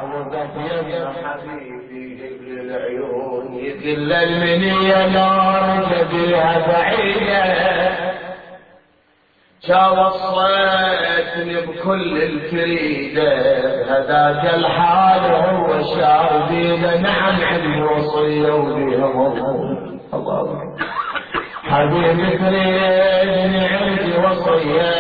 وقف يا حبيبي جبل العيون يقل المنية نار بها بعيدة وصيتني بكل الكريدة هذاك الحال هو شاربينا نعم عندي وصية وبيهم الله حبيبي تريدني عندي وصية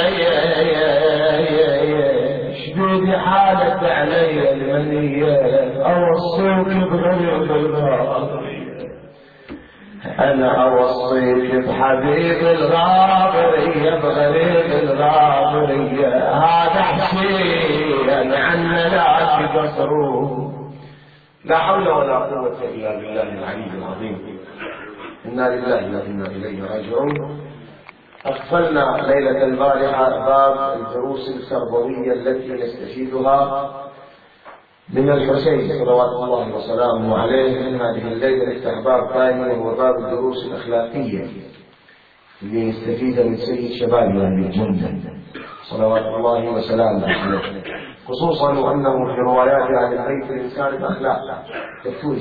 شديد حالت علي المنية أوصيك بغريب الغابرية أنا أوصيك بحبيب الغابرية بغريب الغابرية هذا حسين عنا لا تقصرون. لا حول ولا قوة إلا بالله العلي العظيم. إنا لله وإنا إليه راجعون. أغفلنا ليلة البارحة باب الدروس التربوية التي نستفيدها من الحسين صلوات الله وسلامه عليه. من هذه الليلة نفتح باب ثاني وهو باب الدروس الأخلاقية اللي نستفيدها من سيد شباب أهل الجنة صلوات الله وسلامه عليه، خصوصا وأنه في روايات أهل البيت الإنسان بأخلاق. تكتور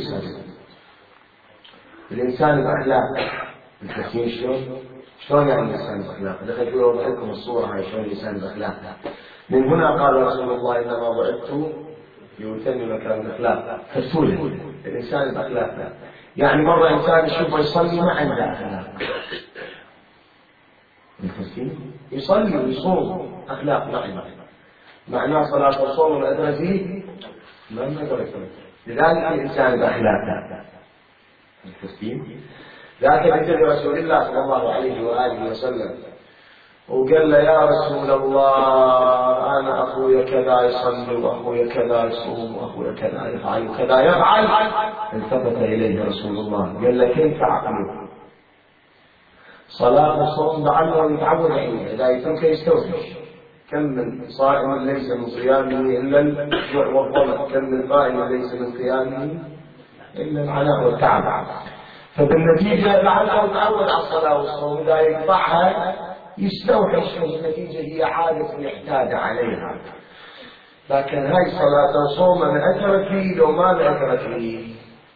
الإنسان بأخلاق التفكير شلون يعني الإنسان بأخلاق؟ دخلت أوضح لكم الصورة على شلون الإنسان بأخلاق. من هنا قال رسول الله إنما بعثت ليتمم مكان الأخلاق. فالسولة الإنسان بأخلاق، يعني مرة إنسان يشوفه يصلي ما عنده أخلاق، يصلي ويصوم أخلاق ما عنده، معناه صلاة وصوم والأجر فيه ما نقدر. لذلك الإنسان بأخلاق. لكن أتى رسول الله صلى الله عليه وآله وسلم وقال له يا رسول الله أنا أخويا كذا يصلي وأخويا كذا يصوم وأخويا كذا يفعل وكذا يفعل. التفت إليه رسول الله قال له كيف عقله؟ صلاة وصوم لعله يتعود عليه إذا يترك يستوفش. كم من صائم ليس من صيامه إلا الجوع والظمأ، كم من قائم ليس من قيامه إلا العناء والتعب. فبالنتيجة لعله يتعود على الصلاة والصوم، إذا يقطعها يستوحش. النتيجة هي عادة يحتاج عليها. لكن هاي صلاة وصوم أنا أثر فيه لو ما أثر فيه.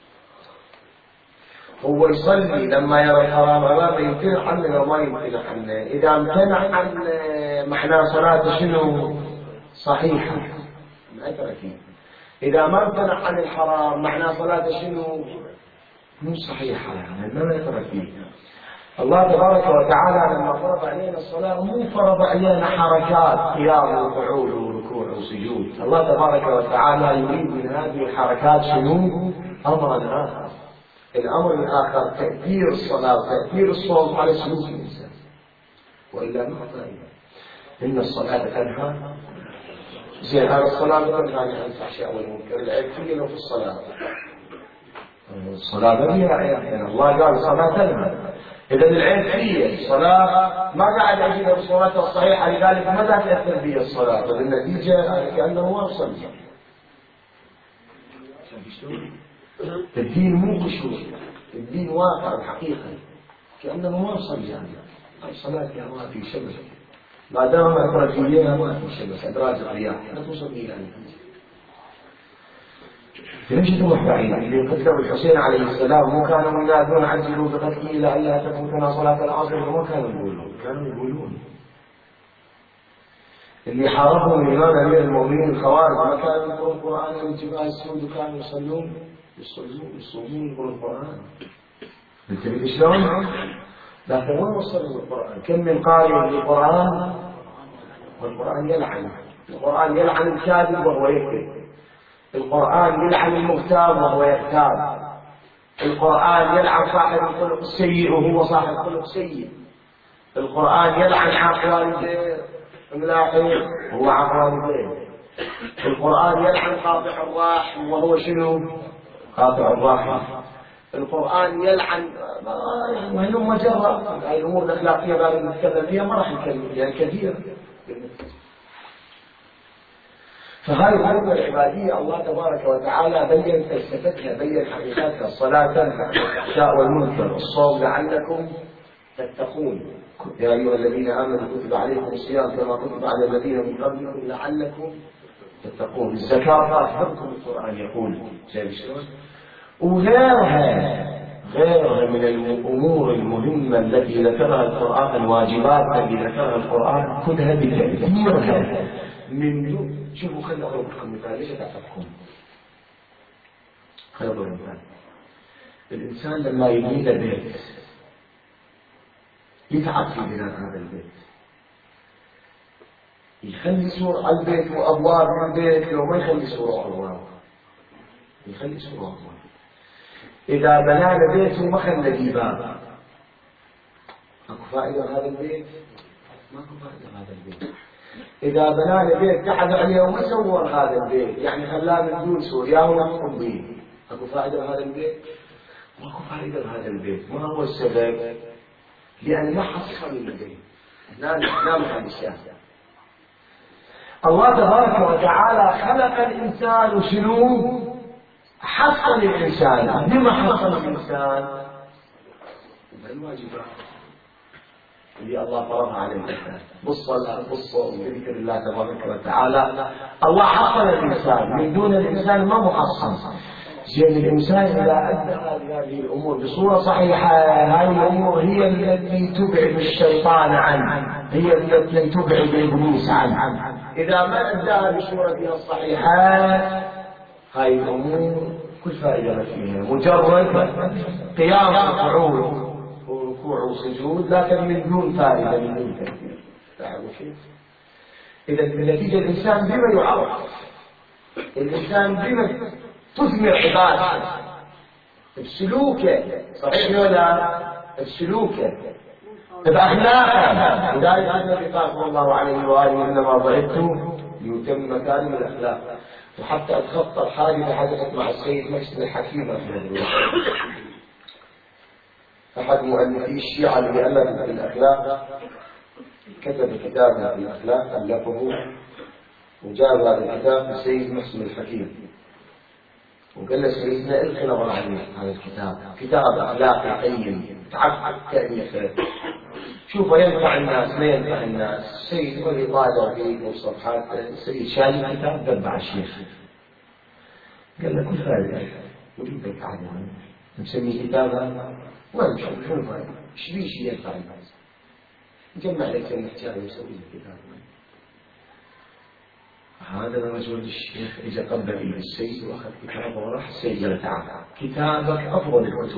هو يصلي لما يرى الحرام أمامه يمتنع عنه لو ما يمتنع عنه. إذا امتنع عنه معناه صلاته شنو؟ صحيحة ما أثر فيه. إذا ما امتنع عن الحرام معناه صلاته شنو؟ مو صحيحة يعني ما أثر فيه. الله تبارك وتعالى لما فرض علينا الصلاة مو فرض علينا حركات قيام وقعود وركوع وسجود. الله تبارك وتعالى يريد من هذه الحركات شنو؟ أمرا آخر. الأمر الآخر تأثير الصلاة وتأثير الصوم على سلوك الإنسان، وإلا ما فائدة. إن الصلاة تنهى زين هذا الصلاة تنهى عن الفحشاء والمنكر. العيب فيه لو في الصلاة. الصلاة ما فيها عيب، يعني الله قال الصلاة تنهى. إذا العيب فيه الصلاة ما قاعد أجيب الصلاة الصحيحة، لذلك ما تأثر فيه الصلاة، فبالنتيجة كأنه ما صلى. الدين مو قشور، الدين واقع حقيقة كأنه ما صلى. يعني الصلاة يا ما في شمس، ما دام أثر فيها ما في شمس أدراج الرياح لا توصل إلى أن ليش تروح بعيد؟ اللي قتلوا الحسين عليه السلام مو كانوا ينادون عجلوا بقتله لئلا تفوتنا صلاة العصر، وما كانوا يقولون اللي حاربهم الإمام أمير المؤمنين الخوارج ما كانوا يقرؤون القرآن من جبال السود، وكانوا يصومون يقرؤون القرآن. انت شلون؟ لكن وين وصلوا القرآن؟ كم من قارئ للقرآن والقرآن يلعن. القرآن يلعن الكاذب وهو يكذب، القرآن يلعن المغتاب وهو يغتاب، القرآن يلعن صاحب الخلق السيء وهو صاحب خلق سيء، القرآن يلعن عاق والديه ملاحظ وهو عاق والديه، القرآن يلعن قاطع الرحم وهو شنو؟ قاطع الرحم. القرآن يلعن وهلم مجرة. هاي الأمور الأخلاقية بعد نتكلم فيها ما راح نتكلم فيها كثير. فهذه الأمور العبادية الله تبارك وتعالى بين فلسفتها، بين حقيقتها. الصلاة تنهى عن الفحشاء والمنكر، الصوم لعلكم تتقون. يا أيها الذين آمنوا كتب عليكم الصيام كما كتب على الذين من قبلكم لعلكم تتقون. الزكاة حفظكم القرآن يقول شايف شلون؟ وغيرها من الأمور المهمة التي ذكرها القرآن، الواجبات التي ذكرها القرآن كلها بتأثيرها من دون. شوفوا خلينا أضرب لكم مثال ليش تعرفكم. خلينا أضرب مثال. الإنسان لما يبني له بيت يتعب في بناء هذا البيت، يخلي سور على البيت وأبواب البيت، لو ما يخلي سور وأبواب يخلي سور وأبواب. إذا بنى له بيت وما خلى بيبان أكو فائدة هذا البيت؟ ماكو فائدة هذا البيت. إذا بنى له بيت قعد عليه وما سور هذا البيت، يعني خلاه من دون سور يا هو يحكم به، أكو فائدة هذا البيت؟ ماكو فائدة هذا البيت. ما هو السبب؟ لأن ما حصل البيت. لا محل الشافع. الله تبارك وتعالى خلق الإنسان وشنو؟ حصل الإنسان. لما حصل الإنسان؟ بالواجبات اللي الله فرضها على الإنسان، بالصلاة بالصوم بذكر الله تبارك وتعالى. الله حصل الإنسان، من دون الإنسان ما محصن. زين الإنسان إذا أدى هذه الأمور بصورة صحيحة، هذه الأمور هي التي تبعد الشيطان عنه، هي التي تبعد إبليس عنه. إذا ما أداها بصورتها الصحيحة هاي الأمور كل فائدة ما فيها، مجرد قيام وقعود وركوع وسجود، لكن من دون فائدة، من دون تأثير. تعرفوا كيف؟ إذا النتيجة الإنسان بما يعرف، الإنسان بما تثمر عبادته بسلوكه، صحيح ولا؟ بسلوكه بأخلاقه. لذلك النبي قال صلى الله عليه وآله إنما بعثت ليتم مكارم الأخلاق. وحتى أتخطى الحادثة حدثت مع السيد محسن الحكيم رحمه الله، أحد مؤلفي الشيعة اللي ألف في الأخلاق، كتب كتابا في الأخلاق ألفه وجاب هذا الكتاب للسيد محسن الحكيم، وقال له سيدنا القي نظر عليه هذا الكتاب، كتاب أخلاقي قيم تعب تأليفه، شوفه ينفع الناس ما ينفع الناس. السيد هو اللي طالع فيه وصفحات، السيد شال الكتاب دبع الشيخ، قال له كل فائدة وليد لك عادة نسميه كتابا وين شنو فائدة؟ ايش بيه شيء ينفع الناس؟ نجمع لك المحتاج ونسوي لك كتاب. هذا لما زوج الشيخ إذا قبل إلى السيد وأخذ كتابه وراح السيد قال تعالى كتابك أفضل الكتب.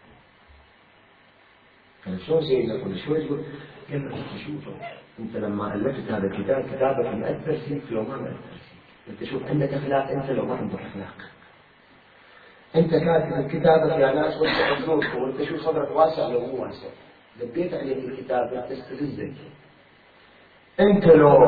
كان شلون سيدنا يقول شو يقول؟ قال له شوف أنت لما ألفت هذا الكتاب كتابك مأثر فيك لو ما مأثر فيك. أنت شوف عندك أخلاق أنت لو ما عندك أخلاق. أنت كاتب كتابك يا ناس وسع صدورك وأنت شو صدرك واسع لو مو واسع. دبيت عليك الكتاب تستفزك. أنت لو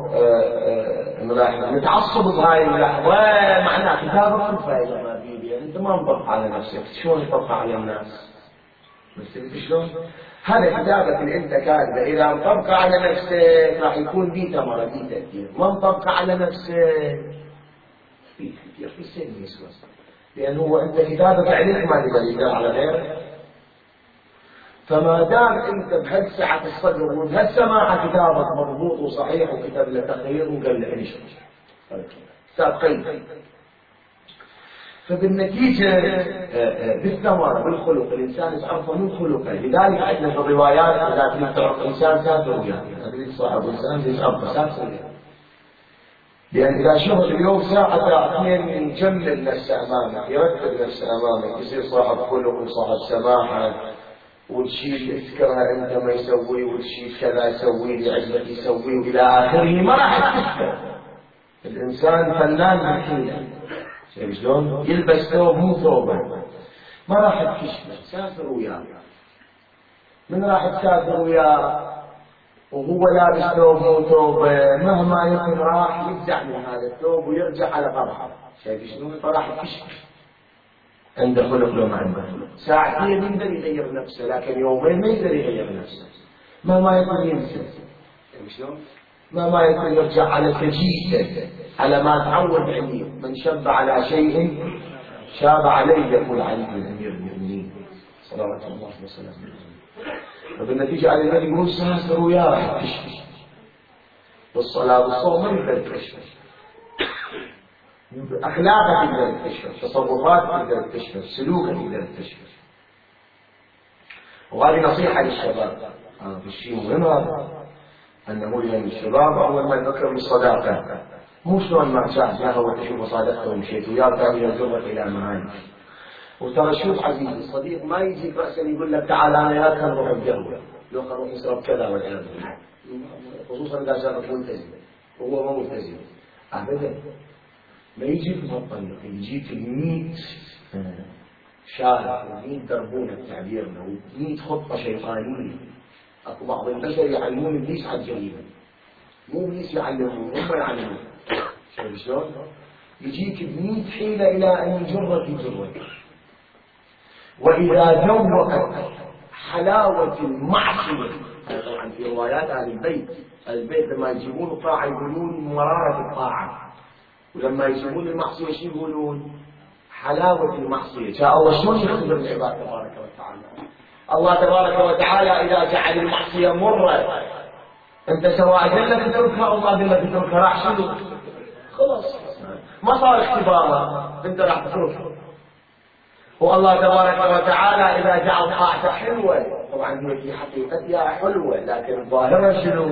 متعصب بهاي اللحظة معناه كتابك كل فائدة ما فيه، أنت ما مطبق على نفسك. شلون تطبق على الناس؟ بس أنت شلون؟ هذا كتابك اللي أنت كاتبه إذا مطبق على نفسك راح يكون بيه ثمرة بيه تأثير، ما مطبق على نفسك في كثير في السن يسوس، لأن هو أنت كتابك عليك ما تقدر يقدر على غيرك. فما دام أنت بهالسعة الصدر وبهالسماحة كتابك مضبوط وصحيح وكتاب له تقرير وقال له عيش سابقين، فبالنتيجة بالثمرة بالخلق الإنسان يتعرف من خلقه. لذلك عندنا في الروايات إذا تريد تعرف إنسان سافر وياه، إذا تريد صاحب إنسان يتعرف سافر وياه، لأن إذا شغل اليوم ساعة اثنين يجمل نفسه أمامك، يرتب نفسه أمامك، يصير صاحب خلق وصاحب سماحة، وتشيل تذكرها أنت ما يسوي، وتشيل كذا يسوي لي عجبك يسوي وإلى آخره، ما راح تكفر. الإنسان فنان بالحيلة، شايف شلون؟ يلبس ثوب مو ثوبه، ما راح تكشفه. سافر وياه، من راح تسافر وياه وهو لابس ثوب مو ثوبه، مهما يكن راح يفزع من هذا الثوب ويرجع على قرحه، شايف شلون؟ فراح تكشف عنده خلق لو ما عنده خلق. ساعتين يقدر يغير نفسه، لكن يومين ما يقدر يغير نفسه، مهما يكن ينسى، شايف شلون؟ مهما يكن يرجع على سجيته، على ما تعود عليه. من شب على شيء شاب عليه، يقول علي بن أمير المؤمنين صلوات الله وسلامه عليه. فبالنتيجة على النبي يقول سافر وياه كشف بالصلاة والصوم ما يقدر يكشف، أخلاقك تقدر تكتشف، تصرفاتك تقدر تكتشف، سلوكك تقدر تكتشف. وهذه نصيحة للشباب، هذا الشيء مهم، أنه للشباب أول ما يفكر بالصداقة، مو شلون ما تشاهدها وتشوف صادقته ومشيت وياه ثاني يجرك إلى معاني. وترى شوف عزيزي، الصديق ما يجيك رأسا يقول لك تعال أنا ياك نروح القهوة، لو نروح نشرب كذا والعياذ بالله، خصوصا إذا شافك ملتزم وهو مو ملتزم أبدا. ما يجيك مطلق، يجيك 100 شارع و100 دربونة بتعبيرنا و100 خطة شيطانية. أكو بعض البشر يعلمون إبليس على الجريمة، مو إبليس يعلمون، هم يعلمون. شايف شلون؟ يجيك ب100 حيلة إلى أن يجرك. وإذا ذوقت حلاوة المعصية، طبعا في روايات أهل البيت لما يجيبون الطاعة يقولون مرارة الطاعة، ولما يجيبون المعصية شو يقولون؟ حلاوة المعصية. جاء الله شلون يختبر العباد تبارك وتعالى؟ الله تبارك وتعالى إذا جعل المعصية مرة، أنت سواء قال لك تركها أو ما قال لك تركها راح شنو؟ خلاص ما صار اختبارها، أنت راح تتركها. والله تبارك وتعالى إذا جعل طاعته حلوة، طبعا هي في حقيقتها حلوة لكن ظاهرها شنو؟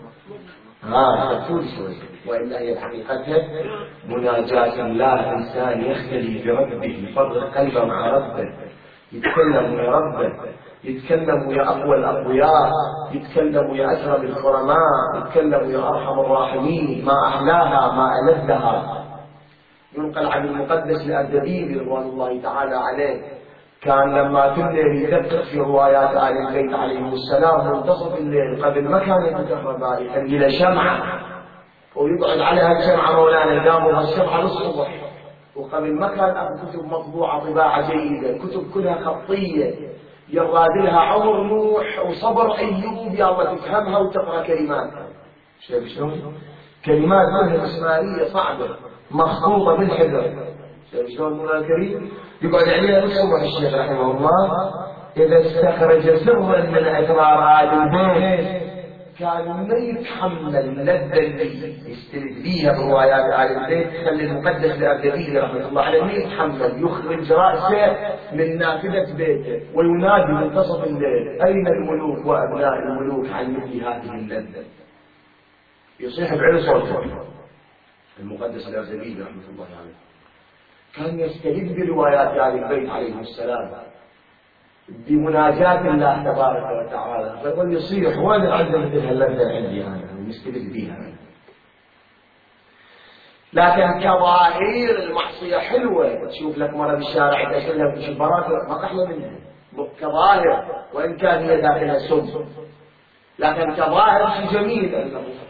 تقول شوي، وإلا هي حقيقتها مناجاة الله. إنسان يختلي بربه، يفرق قلبه مع ربه، يتكلم ويا ربه، يتكلم ويا أقوى الأقوياء، يتكلم ويا أكرم الكرماء، يتكلم ويا أرحم الراحمين. ما أحلاها ما ألذها. ينقل عن المقدس الأردبيلي رضوان الله تعالى عليه، كان لما كل الليل يدقق في روايات آل البيت عليهم السلام منتصف الليل قبل ما كان يتكهرباء يخلي له شمعة ويقعد عليها الشمعة مولانا داموا الشمعة للصبح. وقبل ما كان أبو كتب مطبوعة طباعة جيدة، كتب كلها خطية يراد لها عمر نوح وصبر أيوب يا الله تفهمها وتقرأ كلماتها. شايف شلون؟ كلمات كلها إسماعيلية صعبة مخطوطة بالحجر. شايف شلون مولانا الكريم؟ يقعد عليها الصبح الشيخ رحمه الله إذا استخرج سرا من أسرار آل البيت كان ما يتحمل اللذة اللي يستند بيها بروايات آل البيت، خلي المقدس الأردبيلي رحمه الله عليه ما يتحمل يخرج رأسه من نافذة بيته وينادي منتصف الليل أين الملوك وأبناء الملوك عن مثل هذه اللذة. يصيح بعلى صوته المقدس الأردبيلي رحمه الله عليه. كان يستند بروايات آل البيت عليهم السلام بمناجاة الله تبارك وتعالى، فيظل يصيح وين عنده مثل هاللذة عندي أنا ويستند بيها. لكن كظاهير المعصية حلوة، تشوف لك مرة بالشارع يدخلها في شبارات ما أحلى منها كظاهر، وإن كان هي داخلها سم، لكن كظاهر شيء جميل.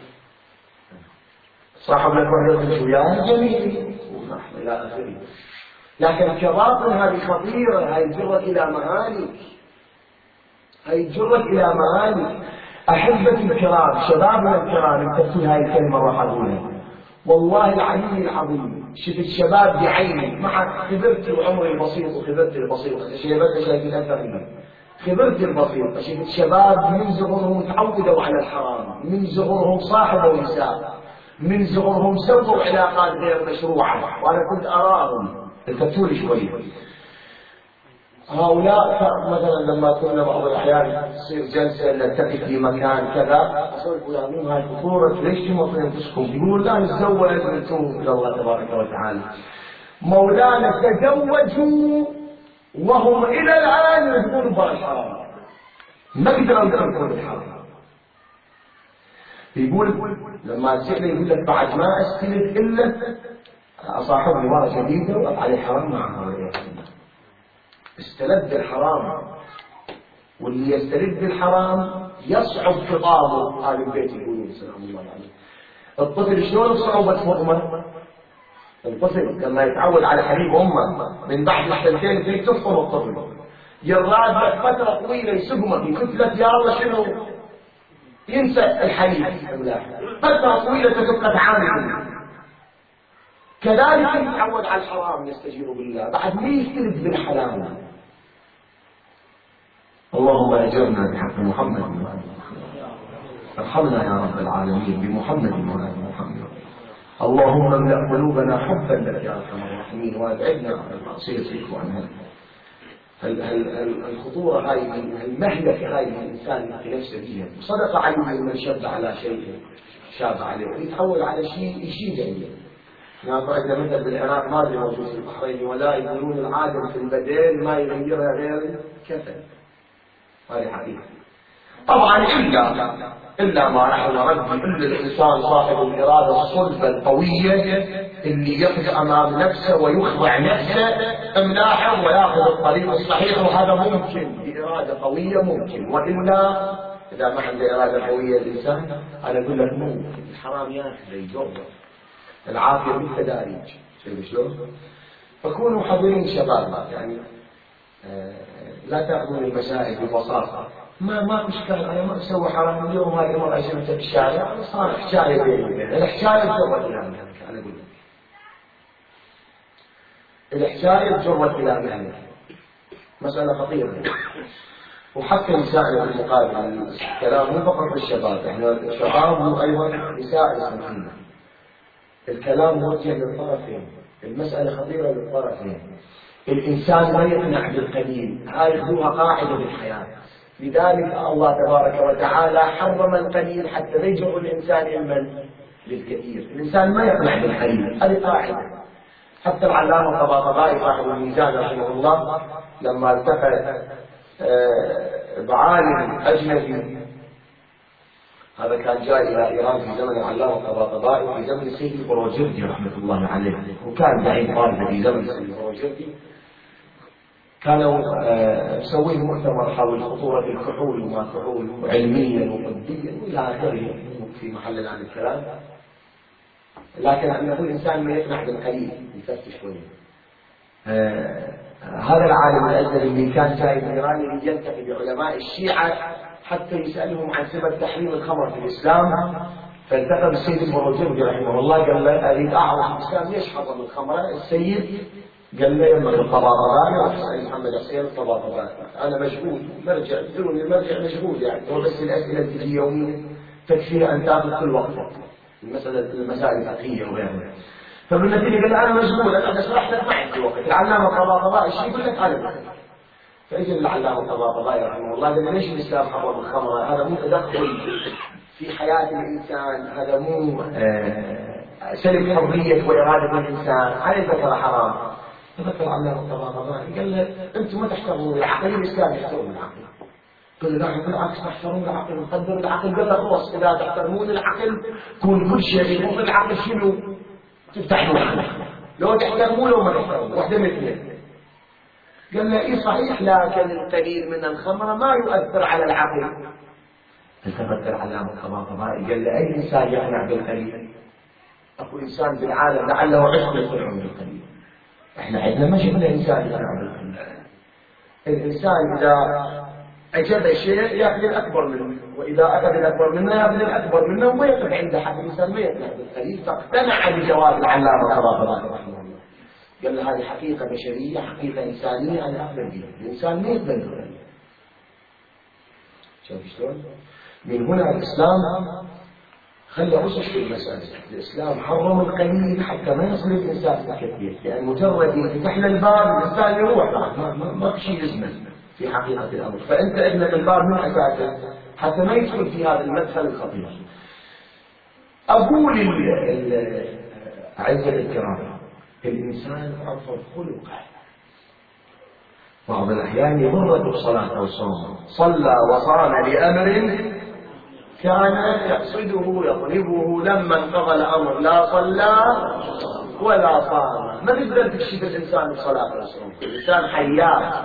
صاحب لك وحدة وياه جميل إلى آخره، لكن كباطن هذه خطيرة، هاي تجرك إلى معاني. أحبتي الكرام، شبابنا الكرام، انتبهوا هاي الكلمة راح أقولها والله العلي العظيم. شفت شباب بعيني مع خبرتي وعمري البسيط وخبرتي البسيطة، شيبتها شايفين أكثر مني، خبرتي البسيطة. شفت شباب من صغرهم تعودوا على الحرام، من صغرهم صاحبوا نساء، من صغرهم سووا علاقات غير مشروعة، وأنا كنت أراهم. التفتوا لي شوي هؤلاء. مثلا لما كنا بعض الأحيان تصير جلسة نلتقي في مكان كذا، أقول يا مين هاي خطورة ليش تمطون أنفسكم؟ يقولون لا نتزوج نتوب إلى الله تبارك وتعالى. مولانا تزوجوا وهم إلى الآن يذكرون بالحرام، ما قدروا يذكرون بالحرام. يقول لما تسأله يقول لك بعد ما أستند إلا أصاحبني مرة شديدة وقف عليه حرام معها، استلذ الحرام، واللي يستلذ الحرام يصعب خطابه. آل البيت يقولون سلام الله عليه. الطفل شلون صعوبة فطمه؟ الطفل لما يتعود على حليب أمه من بعد سنتين في تفطم الطفل، يراد لك فترة طويلة يسقمك يكتلك يا الله شنو ينسى الحليب، فترة طويلة تبقى تعامل. كذلك يتعود على الحرام يستجير بالله بعد ما يستلذ بالحلال. اللهم اجرنا بحق محمد، ارحمنا يا رب العالمين بمحمد وآل محمد. اللهم املأ قلوبنا حبا لك يا ارحم الراحمين وابعدنا عن المعصية وعن الخطورة هاي، المهلكة هاي الإنسان في نفسه فيها. صدق علي من شد على شيء شاب عليه ويتحول على شيء يشيد عليه. عندنا مثل بالعراق ما ادري موجود في البحرين، ولا يقولون العادة في البدن ما يغيرها غير كفن. هذه حقيقة. طبعا إلا ما رحم ربي، إلا الإنسان صاحب الإرادة الصلبة القوية اللي يقف أمام نفسه ويخضع نفسه املاحه ويأخذ الطريق الصحيح، وهذا ممكن بإرادة قوية ممكن. وإلا إذا ما عنده إرادة قوية الإنسان أنا أقول لك ممكن الحرام يأخذ يجرب العافية بالتداريج. شوف شلون؟ فكونوا حذرين شباب، يعني لا تأخذون المسائل ببساطة. ما إشكال، أنا ما أسوي حرام اليوم، هذه مرة شفته في الشارع صار حكاية بيني وبينه، الحكاية جرت إلى مهلك. أنا أقول لك الحكاية جرت إلى مهلك، مسألة خطيرة. وحتى نسائنا في المقابل الكلام مو فقط للشباب، احنا الشباب وأيضا نساء المسلمين. الكلام موجه للطرفين، المسألة خطيرة للطرفين. الإنسان ما يقنع بالقليل، هاي خذوها قاعدة بالحياة. لذلك الله تبارك وتعالى حرم القليل حتى لا يجر الإنسان علما للكثير. الإنسان ما يقنع بالقليل، هذه قاعدة. حتى العلامة الطباطبائي صاحب الميزان رحمه الله لما التقى بعالم أجنبي، هذا كان جاي إلى إيران في زمن العلامة الطباطبائي في زمن السيد البروجردي رحمة الله عليه، وكان دعيم طالب في زمن السيد البروجردي. كانوا مسوين مؤتمر حول خطورة الكحول وما كحول علميا وطبيا إلى آخره في محل الآن الكلام. لكن أن يكون الإنسان ما يقنع بالقليل يفتش شوية. هذا العالم الأجنبي اللي كان جاي من إيران اللي يلتقي بعلماء الشيعة حتى يسألهم عن سبب تحريم الخمر في الإسلام، فالتقى بالسيد البروجردي رحمه الله قال له أريد أعرف الإسلام ليش حرم الخمر. السيد قال له يما الطباطبائي وحسين محمد حسين الطباطبائي أنا مشغول مرجع بدون المرجع مشغول، يعني هو بس الأسئلة اللي تجي يوميا تكفي أن تأخذ كل وقتك المسائل الفقهية وغيرها. فبالنتيجة قال أنا مشغول، أنا شرحت لك ما عندي وقت. العلامة الطباطبائي شيء يقول لك أنا بخير. فإجا العلامة الطباطبائي رحمه الله قال ليش الإسلام حرم الخمر؟ هذا مو تدخل في حياة الإنسان، هذا مو سلب حرية وإرادة الإنسان، هذا ذكر حرام. فذكر العلامة الطباطبائي قال له أنتم ما تحترمون العقل، الإسلام يحترم العقل. قال له نحن بالعكس نحترم العقل ونقدر العقل. قال له خلاص إذا تحترمون العقل كون كل شيء يكون العقل شنو؟ تفتحوا العقل. لو تحترمون لو ما تحترمون واحدة من اثنين. قال له إيه صحيح، لكن القليل من الخمر ما يؤثر على العقل. التفت العلامة الطباطبائي قال له أي إنسان يقنع بالقليل؟ أكو إنسان بالعالم لعله عشق يقنعون بالقليل. إحنا عندنا ما شفنا إنسان يقنع بالقليل. الإنسان إذا أجد شيء يأخذ الأكبر منه، وإذا أخذ الأكبر منه يأخذ الأكبر منه، وما يقف عند حد. الإنسان ما يقنع بالقليل. فاقتنع بجواب العلامة الطباطبائي رحمه الله. قال له هذه حقيقة بشرية، حقيقة إنسانية أنا أقبل بها. الإنسان ما يقبل بالقليل. شوف شلون؟ من هنا الإسلام خلى أسس في المسألة. الإسلام حرم القليل حتى ما يصل الإنسان بالكثير، لأن مجرد يفتح له الباب الإنسان يروح ما في شيء يزمن في حقيقة الأمر. فأنت أغلق الباب من أساسه حتى ما يدخل في هذا المدخل الخطير. أقول أعزائي الكرام، الإنسان أفضل خلقه. بعض الأحيان يضره الصلاة أو الصوم، صلى وصام لأمر كان يقصده يطلبه، لما انقضى الأمر لا صلى ولا صام. ما تقدر تكشف الإنسان الصلاة والصوم، الإنسان حيات،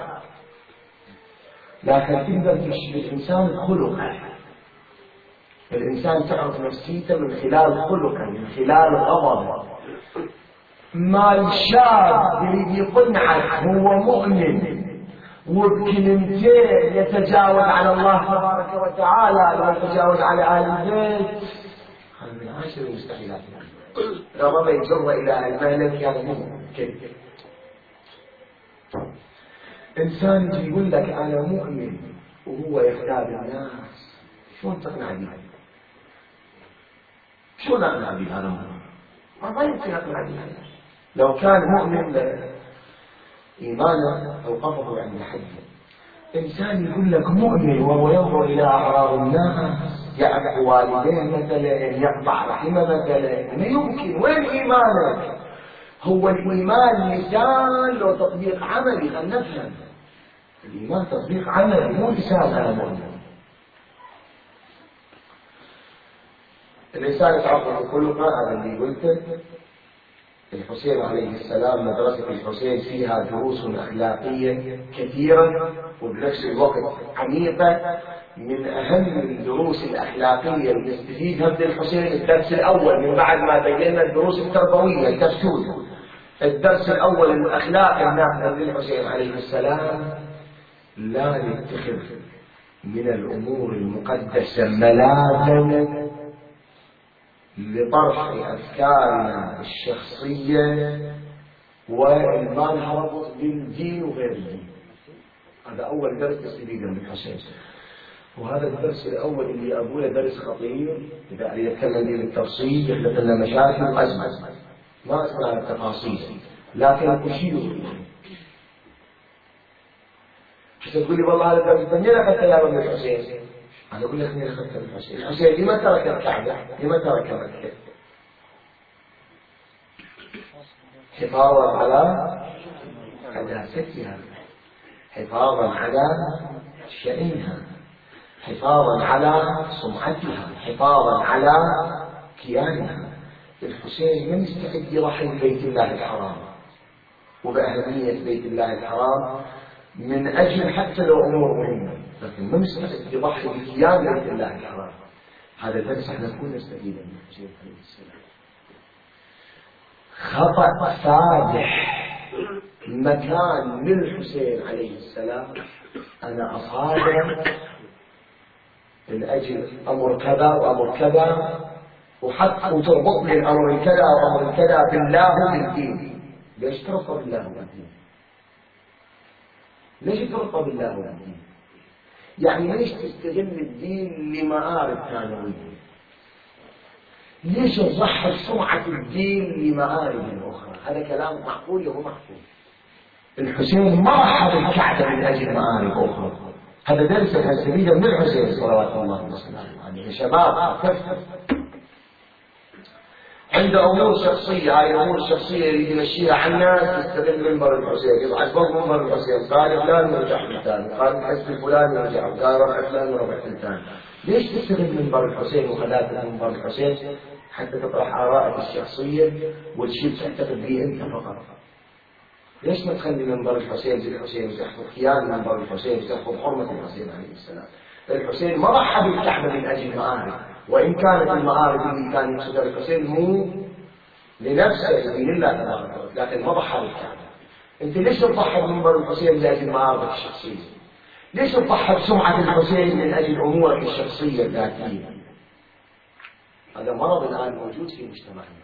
لكن تقدر تكشف الإنسان خلقه. الإنسان تعرف نفسيته من خلال خلقه، من خلال غضبه. ما الشاب يريد يقنعك هو مؤمن وبكلمتين يتجاوز على الله تبارك وتعالى ويتجاوز على أهل البيت، هذا من عاشر المستحيلات. ربما يجر إلى المهلك هذا ممكن. إنسان يقول لك أنا مؤمن وهو يغتاب الناس، شلون تقنع به؟ شلون أقنع به هذا؟ ما يمكن أقنع به. لو كان مؤمن إيمانه أوقفه عند حد. إنسان يقول لك مؤمن وهو ينظر إلى أعراض الناس، يعرف والديه مثلا، يقطع رحمه مثلا، ما يمكن. وين إيمانك؟ هو الإيمان لسان لو تطبيق عملي. خلينا نفهم، الإيمان تطبيق عملي مو لسان أنا مؤمن. الإنسان يتعرض لخلقه، هذا اللي قلته. الحسين عليه السلام مدرسة الحسين فيها دروس أخلاقية كثيرة وبنفس الوقت عميقة. من أهم الدروس الأخلاقية اللي نستفيدها من الحسين الدرس الأول، من بعد ما بينا الدروس التربوية الكبسول. الدرس الأول الأخلاقي النافع من الحسين عليه السلام: لا نتخذ من الأمور المقدسة ملاذا لطرح أفكارنا الشخصية وما نربط بالدين وغير الدين. هذا أول درس نستفيده من الحسين. وهذا الدرس الأول اللي أقوله درس خطير. إذا يتكلم به بالتفصيل يحدث لنا مشاكل وأزمة، ما أسمع التفاصيل لكن أشير إليه. حتى تقول لي والله هذا الدرس منين أخذت يا ابن الحسين؟ أنا أقول لك منين أخذت الحسين؟ الحسين لما ترك الكعبة؟ لما ترك مكة؟ حفاظا على قداستها، حفاظا على شأنها، حفاظا على سمعتها، حفاظا على كيانها. الحسين من يستعد يضحي ببيت الله الحرام وبأهمية بيت الله الحرام من أجل حتى لو أمور مهمة، لكن من يستعد يضحي بكيان بيت الله الحرام. هذا درس احنا كلنا نستفيد من الحسين عليه السلام. خطأ فادح مكان للحسين عليه السلام أنا أصادم من أجل أمر كذا وأمر كذا، وحتى وتربط لي الأمر كذا وأمر كذا بالله وبالدين. ليش تربط بالله وبالدين؟ ليش تربط بالله وبالدين؟ يعني ليش تستغل الدين لمآرب ثانوية؟ ليش تضحي سمعة الدين لمآرب أخرى؟ هذا كلام معقول وهو معقول. الحسين ما رحب الكعبة من أجل مآرب أخرى. هذا درس السبيل من الحسين صلوات الله وسلامه عليه. يا شباب عند أمور شخصية، هاي الأمور الشخصية اللي يمشيها على الناس تستغل منبر الحسين، يضحك فوق منبر الحسين، قال فلان يرجع فلان، قال الحزب الفلاني يرجع، قال ربع فلان وربع فلان. ليش تستغل منبر الحسين وخلافة منبر الحسين حتى تطرح آرائك الشخصية والشيء تعتقد به أنت فقط؟ ليش ما تخلي منبر الحسين زي الحسين وتحفظ كيان منبر الحسين وتحفظ حرمة الحسين عليه السلام؟ الحسين ما ضحى بالكعبة من أجل مآرب، وإن كانت المآرب اللي كان يقصدها الحسين مو لنفسه لله تبارك وتعالى، لكن ما ضحى بالكعبة. أنت ليش تضحي بمنبر الحسين لأجل مآربك الشخصية؟ ليش تضحي بسمعة الحسين من أجل أمورك الشخصية الذاتية؟ هذا مرض الآن موجود في مجتمعنا.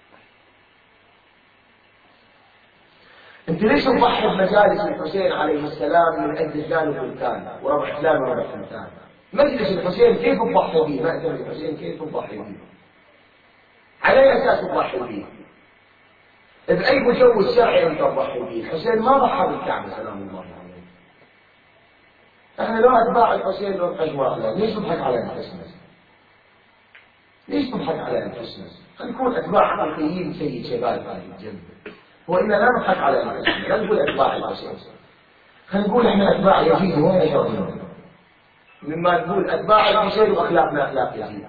أنت ليش تضحي بمجالس الحسين عليه السلام من أجل فلان وفلان وربع فلان وربع فلان؟ مجلس الحسين كيف تضحي به؟ مأتم الحسين كيف تضحي به؟ على أي أساس تضحي به؟ بأي مجوز شرعي أنت تضحي به؟ الحسين ما ضحى بالكعبة سلام الله عليه. احنا لو أتباع الحسين لو أجمعنا، ليش نضحك على أنفسنا؟ ليش نضحك على أنفسنا؟ خلينا نكون أتباع حقيقيين سيد شباب هذه الجنة. وإنا لا نضحك على أنفسنا، لا نقول أتباع الحسين. خلينا نقول احنا أتباع يزيد وين شرطنا؟ مما نقول أتباع الحسين وأخلاقنا أخلاق يزيد.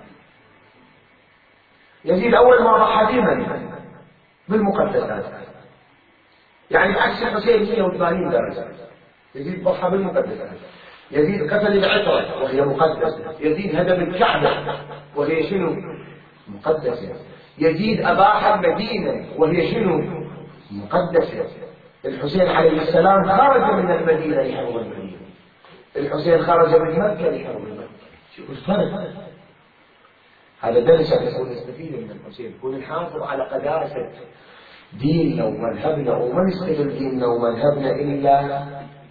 يزيد أول ما ضحى ديما بالمقدسات، يعني عكس الحسين 180 درجة. يزيد ضحى بالمقدسات، يزيد قتل العترة وهي مقدسة، يزيد هدم الكعبة وهي شنو؟ مقدسة، يزيد أباح المدينة وهي شنو؟ مقدسة. الحسين عليه السلام خرج من المدينة لحرب المدينة، الحسين خرج من مكة لحرب مكة. شوف الفرق. هذا درس نكون نستفيد من الحسين، نكون نحافظ على قداسة ديننا ومذهبنا، وما نستغل ديننا ومذهبنا إلا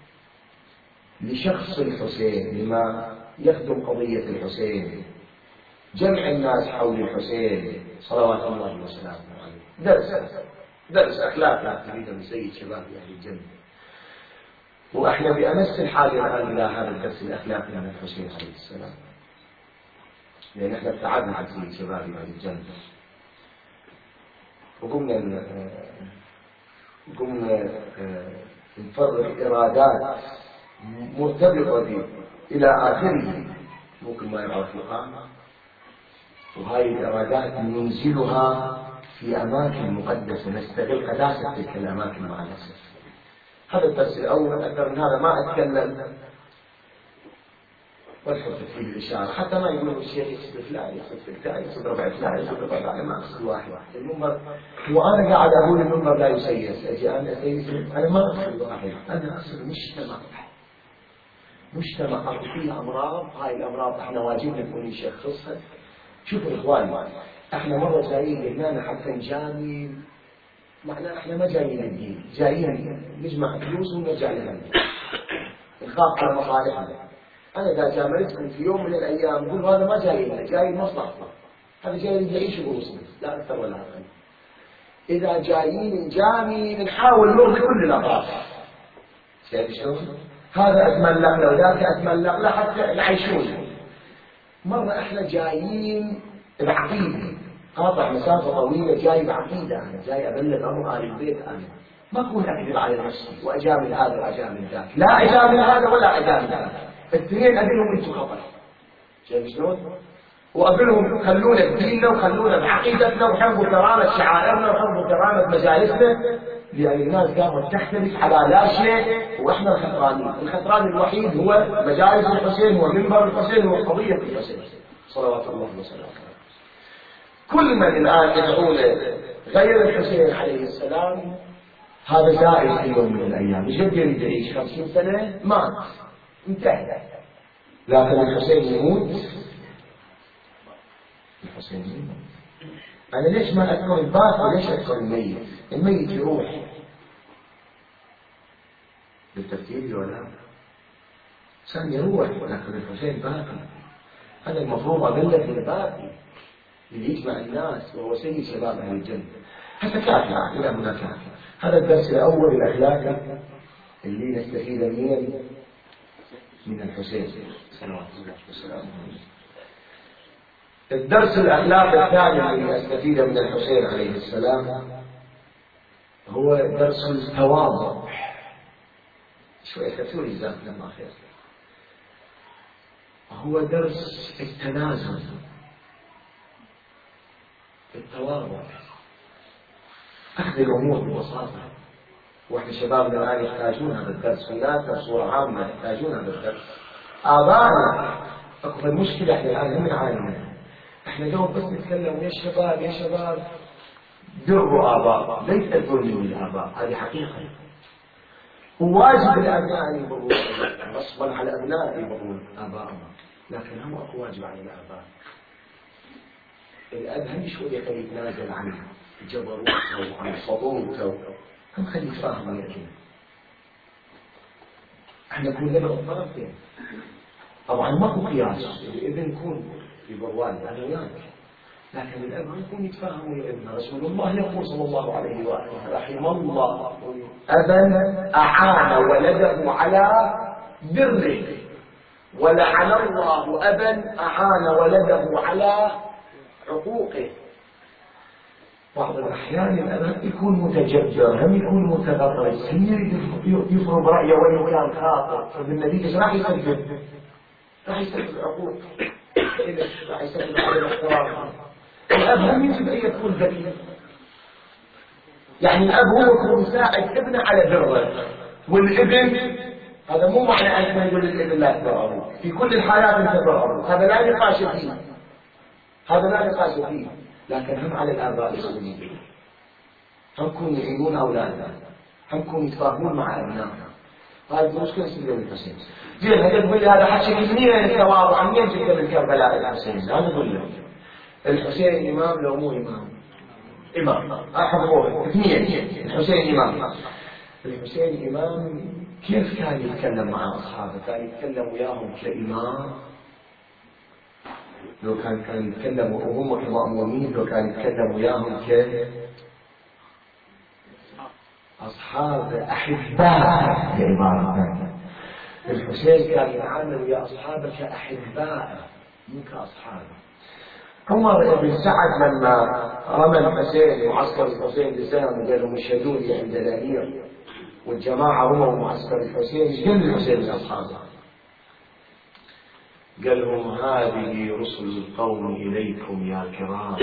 لشخص الحسين، لما يخدم قضية الحسين، جمع الناس حول الحسين صلوات الله وسلامه عليه. درس أخلاق تريد من سيد شباب أهل الجنة. وإحنا بأمس الحاجة الآن إلى هذا الدرس الأخلاقي من الحسين عليه السلام، لأن إحنا ابتعدنا عن سيد شباب أهل الجنة، وقمنا نفرغ إرادات مرتبطة به إلى آخره، ممكن ما يرى الفقهاء، وهذه الإرادات ننزلها في أماكن مقدسة، نستغل قداسة تلك الأماكن مع الأسف. هذا الدرس الأول. أكثر من هذا ما أتكلم والحب في الإشارة، حتى ما يقولون الشيخ يقصد فلان، يقصد فلان، يقصد ربع فلان، يقصد ربع فلان، ما أقصد واحد. المنبر، وأنا قاعد أقول المنبر لا يسيس، أجي أنا أسيس، أنا ما أقصد واحد، أنا أقصد مجتمع فيه أمراض. هاي الأمراض إحنا واجبنا نكون نشخصها. شوفوا إخواني، إحنا مرة جايين هنا حتى نجامل، معناه إحنا ما جايين الدين، جايين نجمع فلوس ونرجع لها، نخاف على مصالحنا. أنا إذا جاملتكم في يوم من الأيام قول هذا ما جايين، جاي مصلحة، هذا جاي يعيش بروسنا، لا أكثر ولا أقل. إذا جايين نجامل نحاول نرضي كل الأطراف. شايف شلون؟ هذا أتمنى له وذاك أتمنى له حتى يعيشون. مرة إحنا جايين بعقيدة، قاطع مسافة طويلة، جاي بعقيدة، أنا جاي أبلغ أمر آل البيت، أنا ما أكون أكذب على نفسي وأجامل هذا وأجامل ذاك، لا أجامل هذا ولا أجامل ذاك، الاثنين أبلهم أنتم خطأ. شايف شلون؟ وأبلهم خلونا بديننا وخلونا بعقيدتنا وحفظوا كرامة شعائرنا وحفظوا كرامة مجالسنا، لأن الناس قامت تختلف على لا شيء وإحنا الخسرانين. الخسران الوحيد هو مجالس الحسين، هو منبر الحسين، هو قضية الحسين صلوات الله وسلامه. كل من الآن يدعون غير الحسين عليه السلام هذا زائد في يوم من الأيام. مش قد يريد يعيش 50 سنة مات انتهى، لكن الحسين يموت. الحسين يموت. أنا ليش ما أذكر الباقي وليش أذكر الميت؟ الميت يروح بالترتيب ولا سن يروح، ولكن الحسين باقي. أنا المفروض أبلغ الباقي اللي يجمع الناس، وهو سيد شباب أهل الجنة. حتى كافي إلى هنا كافي. هذا الدرس الأول الأخلاقي اللي نستفيد من الحسين صلوات الله وسلامه. الدرس الأخلاقي الثاني اللي نستفيد من الحسين عليه السلام هو درس التواضع. شوية كثير جزاكم الله خير. هو درس التنازل، التواضع، أخذ الأمور ببساطة. وإحنا شبابنا الآن يحتاجون هذا الدرس، والناس بصورة عامة يحتاجون هذا الدرس. آبائنا أكبر مشكلة إحنا الآن هم عالمنا. إحنا اليوم بس نتكلم يا شباب يا شباب، دروا آباء، ليس الظلم للآباء، هذه حقيقة. وواجب الأبناء أن يبرون، غصبا على الأبناء أن يبرون آبائهم، لكن هم أكو واجب على الآباء. الأب هم شوية كان يتنازل عن جبروته وعن صدوته، هم خلي يتفاهموا يا ابني. احنا كلنا الطرفين. طبعا ماكو قياس، الابن يكون في بروان انا وياك، لكن الاب يكون يتفاهموا يا ابن. رسول الله يقول صلى الله عليه واله: رحم الله ابا اعان ولده على بره، ولعن الله ابا اعان ولده على عقوقه. بعض الأحيان الأب يكون متجبر، هم يكون متغطرس، هم يريد يفرض رأيه وإن كان خاطئ، فبالنتيجة راح يسبب عقوق، راح يسبب على الاحترام. الأب هم يجب أن يكون ذكي، يعني الأب هو يكون يساعد ابنه على بره، والابن هذا مو معنى أن يقول للابن لا تبر، في كل الحالات أنت تبر، هذا لا نقاش فيه، هذا لا نقاش فيه. لكن هم على الآباء يسوون، هم يكونوا يعينون أولادهم، هم يكونوا يتفاهمون مع أبنائهم. هذه مشكلة سيدنا الحسين. زين هذا تقول لي هذا حكي منين التواضع؟ منين جبت من كربلاء الحسين؟ هذا أقول لك الحسين إمام لو مو إمام؟ إمام. أحبوه اثنين. الحسين إمام. الحسين إمام كيف كان يتكلم مع أصحابه؟ كان يتكلم وياهم كإمام. لو كان يتكلم وهم كمأمومين، لو كان يتكلم وياهم أصحاب أحباء بعبارة ثانية. الحسين كان يعامل ويا أصحابه كأحباء مو كأصحابه. عمر بن سعد لما رمى الحسين معسكر الحسين بسهم وقال لهم اشهدوا لي عند الأمير، والجماعة رموا معسكر الحسين، ايش قال الحسين لأصحابه؟ قال لهم هذه رسل القوم إليكم يا كرام.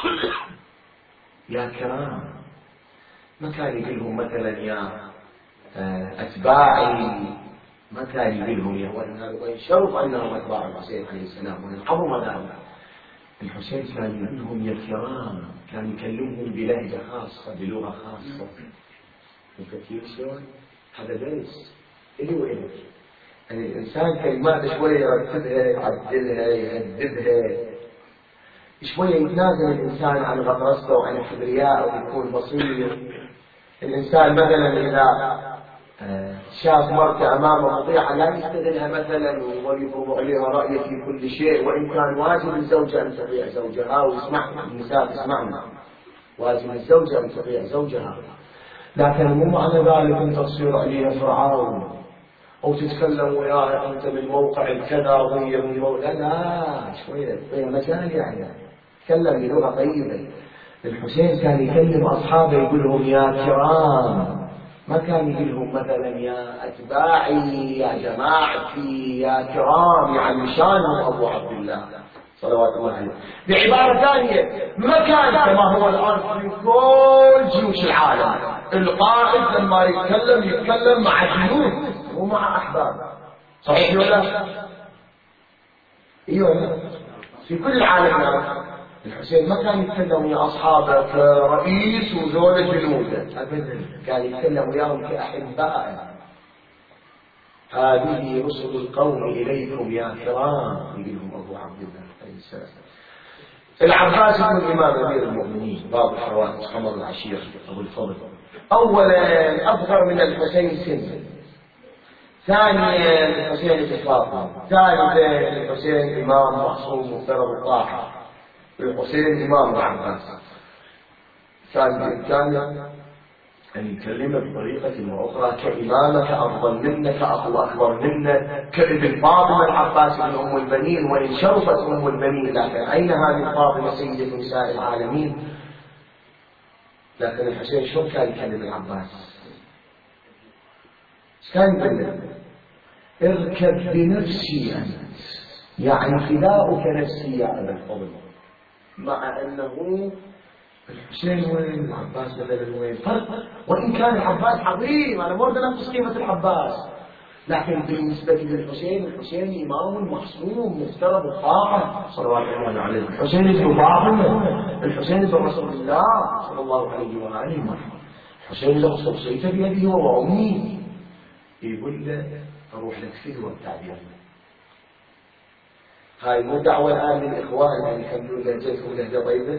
يا كرام، ما كان يقول لهم مثلا يا أتباعي، ما كان يقول لهم يا وإن شرف أنهم أتباع الحسين عليه السلام وعظم ذلك. الحسين كان يقول لهم يا كرام، كان يكلمهم بلهجة خاصة بلغة خاصة. وكثير شلون هذا درس إلي وإلك. يعني الإنسان كلمات شوية يرتبها يعدلها يهذبها، شوية يتنازل الإنسان عن غطرسته وعن الكبرياء ويكون بسيط. الإنسان مثلا إذا شاف مرته أمامه مطيعة لا يستدلها مثلا ويفرض عليها رأيه في كل شيء، وإن كان واجب الزوجة أن تطيع زوجها. ويسمعنا النساء تسمعنا، واجب الزوجة أن تطيع زوجها، لكن مو معنى ذلك أن تصير عليها فرعون أو تتكلم وياها أنت من موقع الكذا وهي من موقع. لا شوية مجال يعني تكلم بلغة طيبة. الحسين كان يكلم أصحابه يقول لهم يا كرام، ما كان يقول لهم مثلا يا أتباعي يا جماعتي يا كرام، يعني شانهم أبو عبد الله صلوات الله عليه. بعبارة ثانية، ما كان كما هو الآن في كل جيوش العالم القائد لما يتكلم مع جنود ومع أحباب. صحيح ولا؟ ايوه في كل العالم. الحسين ما كان يتكلم ويا أصحابه كرئيس وزوجة جنوده أبدا، كان يتكلم وياهم كأحباء. هذه رسل القوم إليكم يا كرام، يقولهم أبو عبد الله عليه السلام. العباس بن الإمام أمير المؤمنين باب الحوادث قمر العشيرة أبو الفضل. أولا أصغر من الحسين سنا، ثانيا الحسين فاطمة، ثالثا الحسين إمام معصوم مفترض الطاعة، الحسين إمام العباس. كان بإمكانه أن يكلمه بطريقة أخرى كإمامة كأفضل منه كأخو أكبر منه كابن فاطمة العباس بن أم البنين، وإن شرفت أم البنين، لكن أين هذه فاطمة سيدة نساء العالمين؟ لكن الحسين شو كان يكلم العباس؟ كان يقول اركب بنفسي أنت، يعني فداؤك نفسي يا أبا الفضل. مع أنه الحسين وين العباس بدل وين فرق، وإن كان العباس عظيم، أنا ما أريد أنقص قيمة العباس، لكن بالنسبة للحسين، الحسين إمام معصوم مفترض الطاعة صلوات الله عليه. الحسين ابن فاطمة، الحسين ابن رسول الله صلى الله عليه وآله وسلم، الحسين له صيته بيده وأمي. يقول له أروح لك فدوة التعبير. هاي مو دعوة الآن للإخوان أن يكملون لهجتهم لهجة طيبة.